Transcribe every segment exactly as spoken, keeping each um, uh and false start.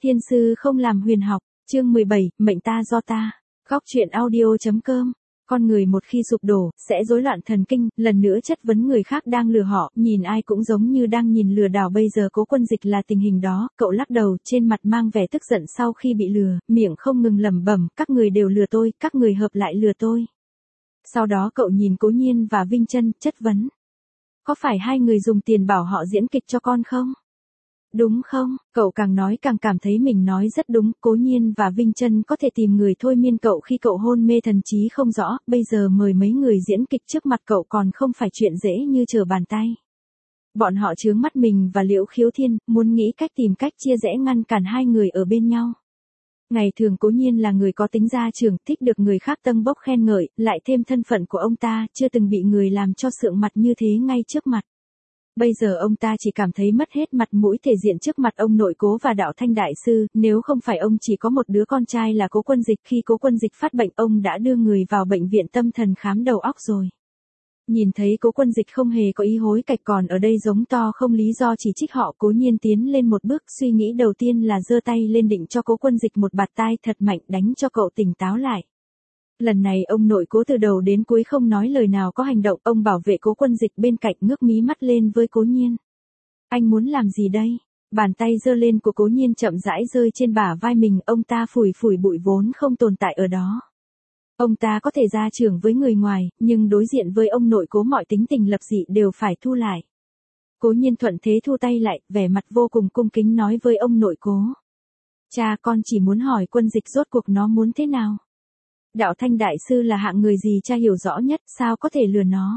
Thiên sư không làm huyền học, chương mười bảy, mệnh ta do ta. Góc truyện audio.com. Con người một khi sụp đổ, sẽ rối loạn thần kinh, lần nữa chất vấn người khác đang lừa họ, nhìn ai cũng giống như đang nhìn lừa đảo. Bây giờ Cố Quân Dịch là tình hình đó, cậu lắc đầu, trên mặt mang vẻ tức giận sau khi bị lừa, miệng không ngừng lẩm bẩm, các người đều lừa tôi, các người hợp lại lừa tôi. Sau đó cậu nhìn Cố Nhiên và Vinh Chân, chất vấn. Có phải hai người dùng tiền bảo họ diễn kịch cho con không? Đúng không? Cậu càng nói càng cảm thấy mình nói rất đúng. Cố Nhiên và Vinh Chân có thể tìm người thôi miên cậu khi cậu hôn mê thần trí không rõ, bây giờ mời mấy người diễn kịch trước mặt cậu còn không phải chuyện dễ như trở bàn tay. Bọn họ chướng mắt mình và Liễu Khiếu Thiên, muốn nghĩ cách tìm cách chia rẽ ngăn cản hai người ở bên nhau. Ngày thường Cố Nhiên là người có tính gia trưởng, thích được người khác tâng bốc khen ngợi, lại thêm thân phận của ông ta, chưa từng bị người làm cho sượng mặt như thế ngay trước mặt. Bây giờ ông ta chỉ cảm thấy mất hết mặt mũi thể diện trước mặt ông nội Cố và Đạo Thanh đại sư, nếu không phải ông chỉ có một đứa con trai là Cố Quân Dịch, khi Cố Quân Dịch phát bệnh ông đã đưa người vào bệnh viện tâm thần khám đầu óc rồi. Nhìn thấy Cố Quân Dịch không hề có ý hối cải còn ở đây giống to không lý do chỉ trích họ, Cố Nhiên tiến lên một bước, suy nghĩ đầu tiên là giơ tay lên định cho Cố Quân Dịch một bạt tai thật mạnh đánh cho cậu tỉnh táo lại. Lần này ông nội Cố từ đầu đến cuối không nói lời nào có hành động, ông bảo vệ Cố Quân Dịch bên cạnh ngước mí mắt lên với Cố Nhiên. Anh muốn làm gì đây? Bàn tay giơ lên của Cố Nhiên chậm rãi rơi trên bả vai mình, ông ta phủi phủi bụi vốn không tồn tại ở đó. Ông ta có thể ra trưởng với người ngoài, nhưng đối diện với ông nội Cố mọi tính tình lập dị đều phải thu lại. Cố Nhiên thuận thế thu tay lại, vẻ mặt vô cùng cung kính nói với ông nội Cố. Cha, con chỉ muốn hỏi Quân Dịch rốt cuộc nó muốn thế nào? Đạo Thanh đại sư là hạng người gì cha hiểu rõ nhất, sao có thể lừa nó?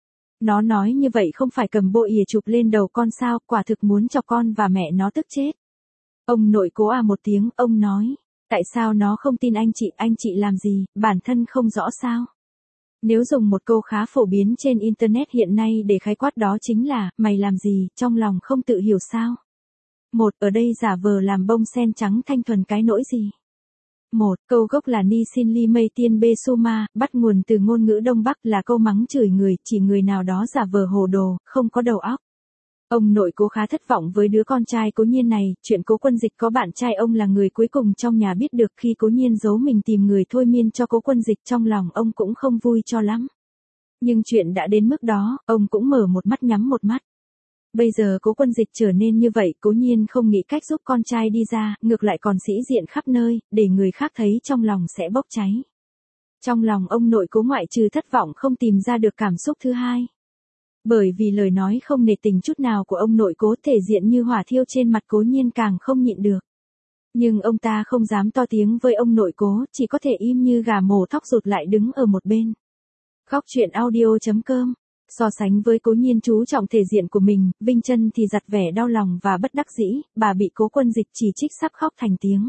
Nó nói như vậy không phải cầm bội ỉa chụp lên đầu con sao, quả thực muốn cho con và mẹ nó tức chết. Ông nội Cố à một tiếng, ông nói. Tại sao nó không tin anh chị, anh chị làm gì, bản thân không rõ sao? Nếu dùng một câu khá phổ biến trên Internet hiện nay để khái quát đó chính là, mày làm gì, trong lòng không tự hiểu sao? Một, ở đây giả vờ làm bông sen trắng thanh thuần cái nỗi gì? Một, câu gốc là Ni Sin Li Mây Tiên Bê Suma, bắt nguồn từ ngôn ngữ Đông Bắc là câu mắng chửi người, chỉ người nào đó giả vờ hồ đồ, không có đầu óc. Ông nội Cố khá thất vọng với đứa con trai Cố Nhiên này, chuyện Cố Quân Dịch có bạn trai ông là người cuối cùng trong nhà biết được khi Cố Nhiên giấu mình tìm người thôi miên cho Cố Quân Dịch, trong lòng ông cũng không vui cho lắm. Nhưng chuyện đã đến mức đó, ông cũng mở một mắt nhắm một mắt. Bây giờ Cố Quân Dịch trở nên như vậy, Cố Nhiên không nghĩ cách giúp con trai đi ra, ngược lại còn sĩ diện khắp nơi, để người khác thấy trong lòng sẽ bốc cháy. Trong lòng ông nội Cố ngoại trừ thất vọng không tìm ra được cảm xúc thứ hai. Bởi vì lời nói không nể tình chút nào của ông nội Cố, thể diện như hỏa thiêu trên mặt Cố Nhiên càng không nhịn được. Nhưng ông ta không dám to tiếng với ông nội Cố, chỉ có thể im như gà mổ thóc rụt lại đứng ở một bên. Góc truyện audio.com. So sánh với Cố Nhiên chú trọng thể diện của mình, Vinh Chân thì giặt vẻ đau lòng và bất đắc dĩ, bà bị Cố Quân Dịch chỉ trích sắp khóc thành tiếng.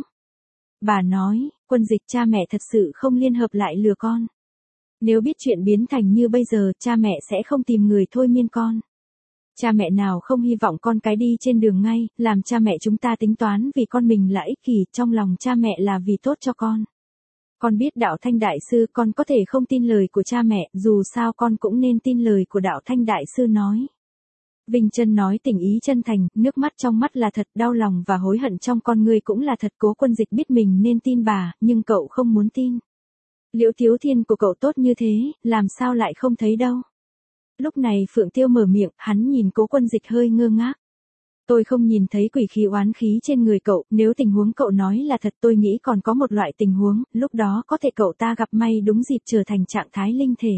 Bà nói, Quân Dịch, cha mẹ thật sự không liên hợp lại lừa con. Nếu biết chuyện biến thành như bây giờ, cha mẹ sẽ không tìm người thôi miên con. Cha mẹ nào không hy vọng con cái đi trên đường ngay, làm cha mẹ chúng ta tính toán vì con mình là ích kỷ, trong lòng cha mẹ là vì tốt cho con. Con biết Đạo Thanh đại sư, con có thể không tin lời của cha mẹ, dù sao con cũng nên tin lời của Đạo Thanh đại sư nói. Vinh Chân nói tình ý chân thành, nước mắt trong mắt là thật, đau lòng và hối hận trong con ngươi cũng là thật. Cố Quân Dịch biết mình nên tin bà, nhưng cậu không muốn tin. Liễu Thiếu Thiên của cậu tốt như thế, làm sao lại không thấy đâu. Lúc này Phượng Tiêu mở miệng, hắn nhìn Cố Quân Dịch hơi ngơ ngác. Tôi không nhìn thấy quỷ khí oán khí trên người cậu, nếu tình huống cậu nói là thật tôi nghĩ còn có một loại tình huống, lúc đó có thể cậu ta gặp may đúng dịp trở thành trạng thái linh thể.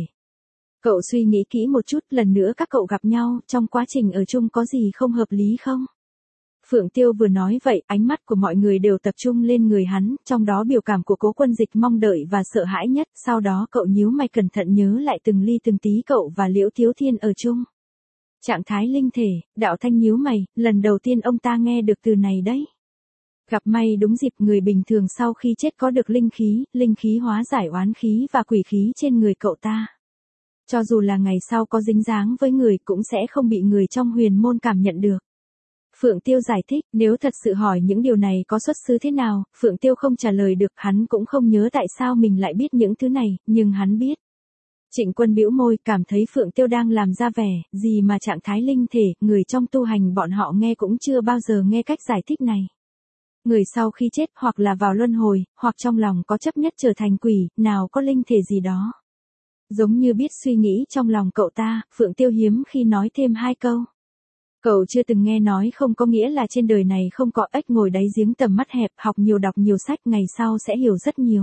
Cậu suy nghĩ kỹ một chút, lần nữa các cậu gặp nhau, trong quá trình ở chung có gì không hợp lý không? Phượng Tiêu vừa nói vậy, ánh mắt của mọi người đều tập trung lên người hắn, trong đó biểu cảm của Cố Quân Dịch mong đợi và sợ hãi nhất, sau đó cậu nhíu mày cẩn thận nhớ lại từng ly từng tí cậu và Liễu Thiếu Thiên ở chung. Trạng thái linh thể, Đạo Thanh nhíu mày, lần đầu tiên ông ta nghe được từ này đấy. Gặp may đúng dịp, người bình thường sau khi chết có được linh khí, linh khí hóa giải oán khí và quỷ khí trên người cậu ta. Cho dù là ngày sau có dính dáng với người cũng sẽ không bị người trong huyền môn cảm nhận được. Phượng Tiêu giải thích, nếu thật sự hỏi những điều này có xuất xứ thế nào, Phượng Tiêu không trả lời được, hắn cũng không nhớ tại sao mình lại biết những thứ này, nhưng hắn biết. Trịnh Quân bĩu môi, cảm thấy Phượng Tiêu đang làm ra vẻ, gì mà trạng thái linh thể, người trong tu hành bọn họ nghe cũng chưa bao giờ nghe cách giải thích này. Người sau khi chết hoặc là vào luân hồi, hoặc trong lòng có chấp nhất trở thành quỷ, nào có linh thể gì đó. Giống như biết suy nghĩ trong lòng cậu ta, Phượng Tiêu hiếm khi nói thêm hai câu. Cậu chưa từng nghe nói không có nghĩa là trên đời này không có ếch ngồi đáy giếng tầm mắt hẹp, học nhiều đọc nhiều sách ngày sau sẽ hiểu rất nhiều.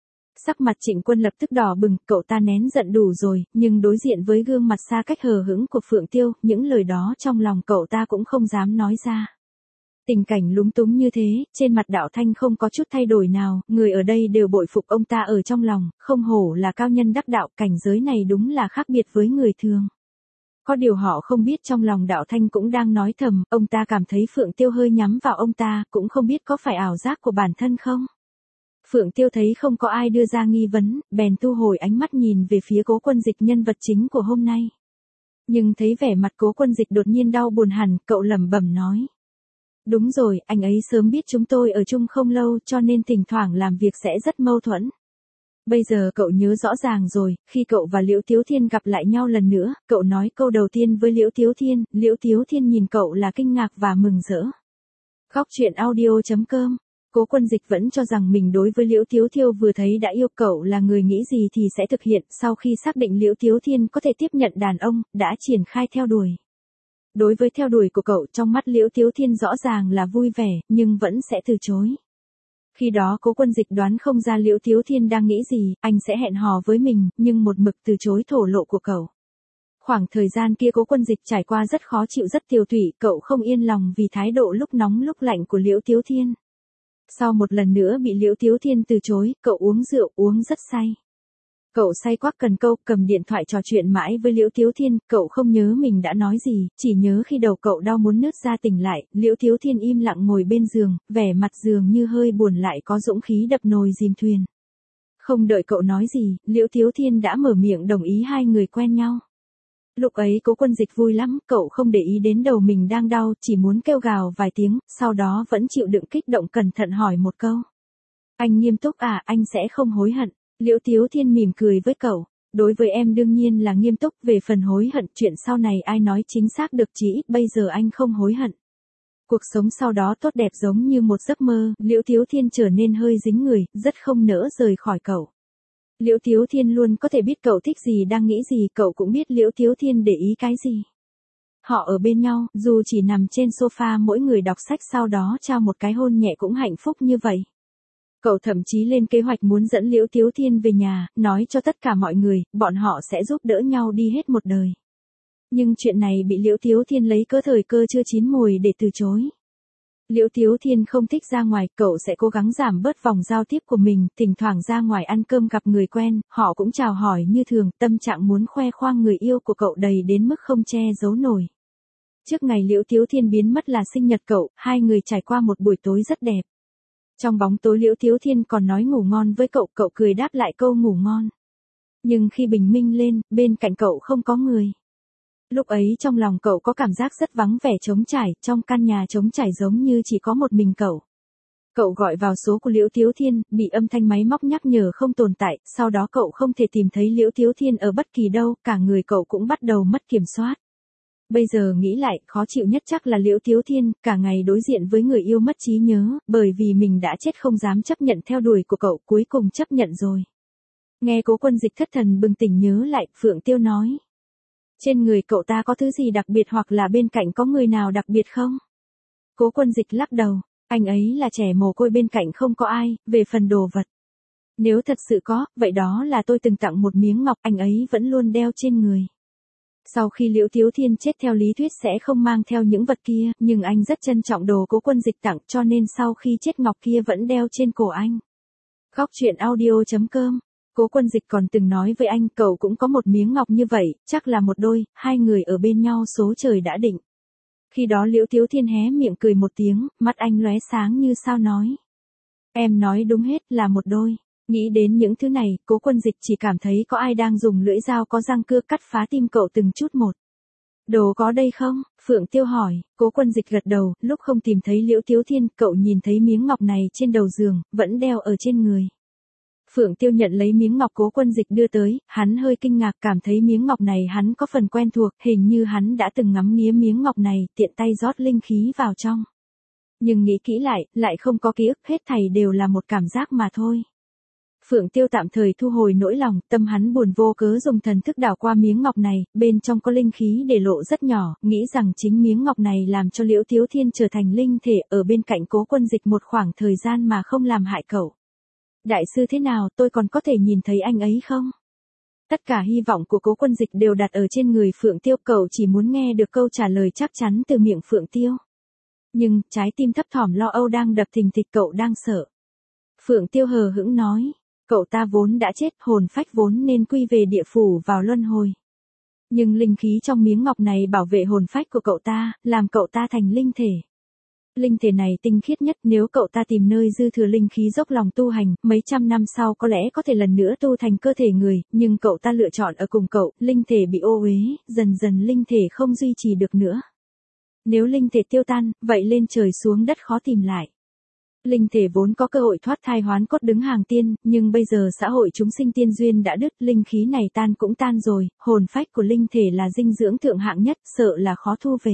Sắc mặt Trịnh Quân lập tức đỏ bừng, cậu ta nén giận đủ rồi, nhưng đối diện với gương mặt xa cách hờ hững của Phượng Tiêu, những lời đó trong lòng cậu ta cũng không dám nói ra. Tình cảnh lúng túng như thế, trên mặt Đạo Thanh không có chút thay đổi nào, người ở đây đều bội phục ông ta ở trong lòng, không hổ là cao nhân đắc đạo, cảnh giới này đúng là khác biệt với người thường. Có điều họ không biết trong lòng Đạo Thanh cũng đang nói thầm, ông ta cảm thấy Phượng Tiêu hơi nhắm vào ông ta, cũng không biết có phải ảo giác của bản thân không. Phượng Tiêu thấy không có ai đưa ra nghi vấn, bèn thu hồi ánh mắt nhìn về phía Cố Quân Dịch, nhân vật chính của hôm nay. Nhưng thấy vẻ mặt Cố Quân Dịch đột nhiên đau buồn hẳn, cậu lẩm bẩm nói. Đúng rồi, anh ấy sớm biết chúng tôi ở chung không lâu cho nên thỉnh thoảng làm việc sẽ rất mâu thuẫn. Bây giờ cậu nhớ rõ ràng rồi, khi cậu và Liễu Tiếu Thiên gặp lại nhau lần nữa, cậu nói câu đầu tiên với Liễu Tiếu Thiên, Liễu Tiếu Thiên nhìn cậu là kinh ngạc và mừng rỡ. Góc truyện audio chấm com. Cố Quân Dịch vẫn cho rằng mình đối với Liễu Tiếu Thiêu vừa thấy đã yêu, cậu là người nghĩ gì thì sẽ thực hiện, sau khi xác định Liễu Tiếu Thiên có thể tiếp nhận đàn ông, đã triển khai theo đuổi. Đối với theo đuổi của cậu, trong mắt Liễu Tiếu Thiên rõ ràng là vui vẻ, nhưng vẫn sẽ từ chối. Khi đó Cố Quân Dịch đoán không ra Liễu Tiếu Thiên đang nghĩ gì, anh sẽ hẹn hò với mình, nhưng một mực từ chối thổ lộ của cậu. Khoảng thời gian kia Cố Quân Dịch trải qua rất khó chịu, rất tiêu tụy, cậu không yên lòng vì thái độ lúc nóng lúc lạnh của Liễu Tiếu Thiên. Sau một lần nữa bị Liễu Tiếu Thiên từ chối, cậu uống rượu, uống rất say. Cậu say quắc cần câu, cầm điện thoại trò chuyện mãi với Liễu Tiếu Thiên, cậu không nhớ mình đã nói gì, chỉ nhớ khi đầu cậu đau muốn nứt ra tỉnh lại, Liễu Tiếu Thiên im lặng ngồi bên giường, vẻ mặt dường như hơi buồn lại có dũng khí đập nồi dìm thuyền. Không đợi cậu nói gì, Liễu Tiếu Thiên đã mở miệng đồng ý hai người quen nhau. Lúc ấy Cố Quân Dịch vui lắm, cậu không để ý đến đầu mình đang đau, chỉ muốn kêu gào vài tiếng, sau đó vẫn chịu đựng kích động cẩn thận hỏi một câu. Anh nghiêm túc à, anh sẽ không hối hận. Liễu Tiếu Thiên mỉm cười với cậu. Đối với em đương nhiên là nghiêm túc, về phần hối hận, chuyện sau này ai nói chính xác được, chỉ ít bây giờ anh không hối hận. Cuộc sống sau đó tốt đẹp giống như một giấc mơ, Liễu Tiếu Thiên trở nên hơi dính người, rất không nỡ rời khỏi cậu. Liễu Tiếu Thiên luôn có thể biết cậu thích gì, đang nghĩ gì, cậu cũng biết Liễu Tiếu Thiên để ý cái gì. Họ ở bên nhau, dù chỉ nằm trên sofa mỗi người đọc sách, sau đó trao một cái hôn nhẹ cũng hạnh phúc như vậy. Cậu thậm chí lên kế hoạch muốn dẫn Liễu Tiếu Thiên về nhà, nói cho tất cả mọi người, bọn họ sẽ giúp đỡ nhau đi hết một đời. Nhưng chuyện này bị Liễu Tiếu Thiên lấy cớ thời cơ chưa chín mùi để từ chối. Liễu Tiếu Thiên không thích ra ngoài, cậu sẽ cố gắng giảm bớt vòng giao tiếp của mình, thỉnh thoảng ra ngoài ăn cơm gặp người quen, họ cũng chào hỏi như thường, tâm trạng muốn khoe khoang người yêu của cậu đầy đến mức không che giấu nổi. Trước ngày Liễu Tiếu Thiên biến mất là sinh nhật cậu, hai người trải qua một buổi tối rất đẹp. Trong bóng tối Liễu Tiếu Thiên còn nói ngủ ngon với cậu, cậu cười đáp lại câu ngủ ngon. Nhưng khi bình minh lên, bên cạnh cậu không có người. Lúc ấy trong lòng cậu có cảm giác rất vắng vẻ, trống trải, trong căn nhà trống trải giống như chỉ có một mình cậu. Cậu gọi vào số của Liễu Tiếu Thiên, bị âm thanh máy móc nhắc nhở không tồn tại, sau đó cậu không thể tìm thấy Liễu Tiếu Thiên ở bất kỳ đâu, cả người cậu cũng bắt đầu mất kiểm soát. Bây giờ nghĩ lại, khó chịu nhất chắc là Liễu Tiếu Thiên, cả ngày đối diện với người yêu mất trí nhớ, bởi vì mình đã chết không dám chấp nhận theo đuổi của cậu, cuối cùng chấp nhận rồi. Nghe Cố Quân Dịch thất thần bừng tỉnh nhớ lại, Phượng Tiêu nói. Trên người cậu ta có thứ gì đặc biệt hoặc là bên cạnh có người nào đặc biệt không? Cố Quân Dịch lắc đầu, anh ấy là trẻ mồ côi, bên cạnh không có ai, về phần đồ vật. Nếu thật sự có, vậy đó là tôi từng tặng một miếng ngọc, anh ấy vẫn luôn đeo trên người. Sau khi Liễu Tiếu Thiên chết theo lý thuyết sẽ không mang theo những vật kia, nhưng anh rất trân trọng đồ Cố Quân Dịch tặng, cho nên sau khi chết ngọc kia vẫn đeo trên cổ anh. Góc truyện audio chấm com. Cố Quân Dịch còn từng nói với anh, cậu cũng có một miếng ngọc như vậy, chắc là một đôi, hai người ở bên nhau số trời đã định. Khi đó Liễu Tiếu Thiên hé miệng cười một tiếng, mắt anh lóe sáng như sao nói. Em nói đúng hết, là một đôi. Nghĩ đến những thứ này, Cố Quân Dịch chỉ cảm thấy có ai đang dùng lưỡi dao có răng cưa cắt phá tim cậu từng chút một. Đồ có đây không? Phượng Tiêu hỏi. Cố Quân Dịch gật đầu, lúc không tìm thấy Liễu Tiếu Thiên, cậu nhìn thấy miếng ngọc này trên đầu giường, vẫn đeo ở trên người. Phượng Tiêu nhận lấy miếng ngọc Cố Quân Dịch đưa tới, hắn hơi kinh ngạc, cảm thấy miếng ngọc này hắn có phần quen thuộc, hình như hắn đã từng ngắm nghía miếng ngọc này, tiện tay rót linh khí vào trong. Nhưng nghĩ kỹ lại, lại không có ký ức, hết thảy đều là một cảm giác mà thôi. Phượng Tiêu tạm thời thu hồi nỗi lòng, tâm hắn buồn vô cớ dùng thần thức đảo qua miếng ngọc này, bên trong có linh khí để lộ rất nhỏ, nghĩ rằng chính miếng ngọc này làm cho Liễu Tiếu Thiên trở thành linh thể ở bên cạnh Cố Quân Dịch một khoảng thời gian mà không làm hại cậu. Đại sư thế nào, tôi còn có thể nhìn thấy anh ấy không? Tất cả hy vọng của Cố Quân Dịch đều đặt ở trên người Phượng Tiêu, cậu chỉ muốn nghe được câu trả lời chắc chắn từ miệng Phượng Tiêu. Nhưng, trái tim thấp thỏm lo âu đang đập thình thịch, cậu đang sợ. Phượng Tiêu hờ hững nói, cậu ta vốn đã chết, hồn phách vốn nên quy về địa phủ vào luân hồi. Nhưng linh khí trong miếng ngọc này bảo vệ hồn phách của cậu ta, làm cậu ta thành linh thể. Linh thể này tinh khiết nhất, nếu cậu ta tìm nơi dư thừa linh khí dốc lòng tu hành, mấy trăm năm sau có lẽ có thể lần nữa tu thành cơ thể người, nhưng cậu ta lựa chọn ở cùng cậu, linh thể bị ô uế, dần dần linh thể không duy trì được nữa. Nếu linh thể tiêu tan, vậy lên trời xuống đất khó tìm lại. Linh thể vốn có cơ hội thoát thai hoán cốt đứng hàng tiên, nhưng bây giờ xã hội chúng sinh tiên duyên đã đứt, linh khí này tan cũng tan rồi, hồn phách của linh thể là dinh dưỡng thượng hạng nhất, sợ là khó thu về.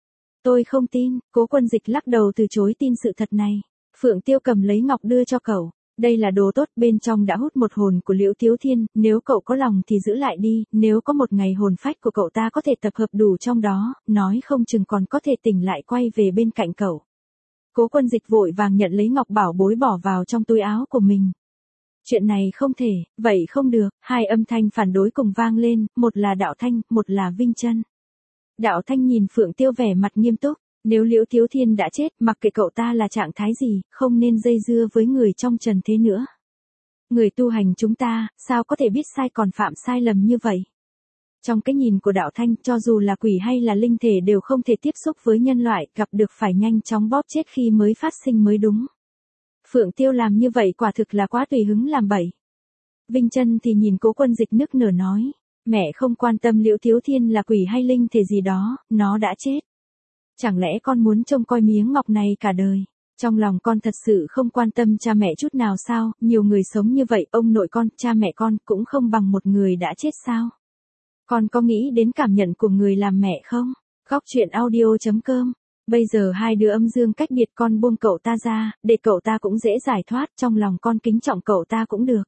Tôi không tin, Cố Quân Dịch lắc đầu từ chối tin sự thật này. Phượng Tiêu cầm lấy ngọc đưa cho cậu. Đây là đồ tốt, bên trong đã hút một hồn của Liễu Tiếu Thiên, nếu cậu có lòng thì giữ lại đi, nếu có một ngày hồn phách của cậu ta có thể tập hợp đủ trong đó, nói không chừng còn có thể tỉnh lại quay về bên cạnh cậu. Cố Quân Dịch vội vàng nhận lấy ngọc bảo bối bỏ vào trong túi áo của mình. Chuyện này không thể, vậy không được, hai âm thanh phản đối cùng vang lên, một là Đạo Thanh, một là Vinh Chân. Đạo Thanh nhìn Phượng Tiêu vẻ mặt nghiêm túc, nếu Liễu Tiếu Thiên đã chết, mặc kệ cậu ta là trạng thái gì, không nên dây dưa với người trong trần thế nữa. Người tu hành chúng ta, sao có thể biết sai còn phạm sai lầm như vậy? Trong cái nhìn của Đạo Thanh, cho dù là quỷ hay là linh thể đều không thể tiếp xúc với nhân loại, gặp được phải nhanh chóng bóp chết khi mới phát sinh mới đúng. Phượng Tiêu làm như vậy quả thực là quá tùy hứng làm bậy. Vinh Chân thì nhìn Cố Quân Dịch nức nở nói, mẹ không quan tâm Liễu Tiếu Thiên là quỷ hay linh thể gì đó, nó đã chết. Chẳng lẽ con muốn trông coi miếng ngọc này cả đời? Trong lòng con thật sự không quan tâm cha mẹ chút nào sao? Nhiều người sống như vậy, ông nội con, cha mẹ con cũng không bằng một người đã chết sao? Con có nghĩ đến cảm nhận của người làm mẹ không? Góc truyện audio chấm com. Bây giờ hai đứa âm dương cách biệt, con buông cậu ta ra, để cậu ta cũng dễ giải thoát, trong lòng con kính trọng cậu ta cũng được.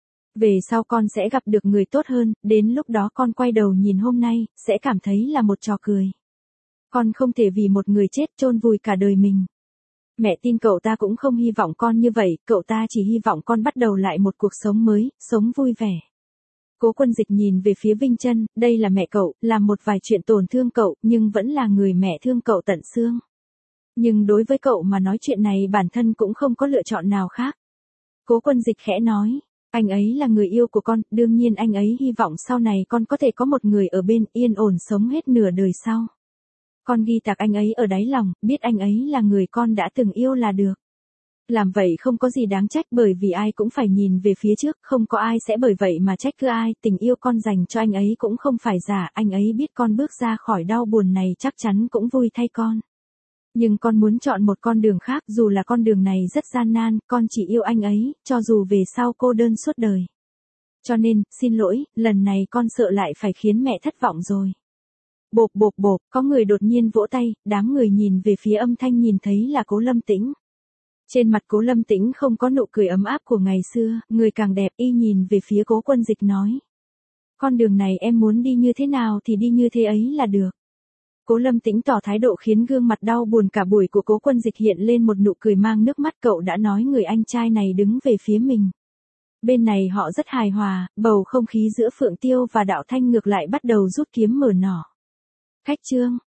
Về sau con sẽ gặp được người tốt hơn, đến lúc đó con quay đầu nhìn hôm nay, sẽ cảm thấy là một trò cười. Con không thể vì một người chết chôn vùi cả đời mình. Mẹ tin cậu ta cũng không hy vọng con như vậy, cậu ta chỉ hy vọng con bắt đầu lại một cuộc sống mới, sống vui vẻ. Cố Quân Dịch nhìn về phía Vinh Chân, đây là mẹ cậu, làm một vài chuyện tổn thương cậu, nhưng vẫn là người mẹ thương cậu tận xương. Nhưng đối với cậu mà nói chuyện này bản thân cũng không có lựa chọn nào khác. Cố Quân Dịch khẽ nói, anh ấy là người yêu của con, đương nhiên anh ấy hy vọng sau này con có thể có một người ở bên, yên ổn sống hết nửa đời sau. Con ghi tạc anh ấy ở đáy lòng, biết anh ấy là người con đã từng yêu là được. Làm vậy không có gì đáng trách, bởi vì ai cũng phải nhìn về phía trước, không có ai sẽ bởi vậy mà trách cứ ai, tình yêu con dành cho anh ấy cũng không phải giả, anh ấy biết con bước ra khỏi đau buồn này chắc chắn cũng vui thay con. Nhưng con muốn chọn một con đường khác, dù là con đường này rất gian nan, con chỉ yêu anh ấy, cho dù về sau cô đơn suốt đời. Cho nên, xin lỗi, lần này con sợ lại phải khiến mẹ thất vọng rồi. Bộp bộp bộp, có người đột nhiên vỗ tay, đám người nhìn về phía âm thanh nhìn thấy là Cố Lâm Tĩnh. Trên mặt Cố Lâm Tĩnh không có nụ cười ấm áp của ngày xưa, người càng đẹp, y nhìn về phía Cố Quân Dịch nói. Con đường này em muốn đi như thế nào thì đi như thế ấy là được. Cố Lâm Tĩnh tỏ thái độ khiến gương mặt đau buồn cả buổi của Cố Quân Dịch hiện lên một nụ cười mang nước mắt, cậu đã nói người anh trai này đứng về phía mình. Bên này họ rất hài hòa, bầu không khí giữa Phượng Tiêu và Đạo Thanh ngược lại bắt đầu rút kiếm mở nỏ. Khách trương,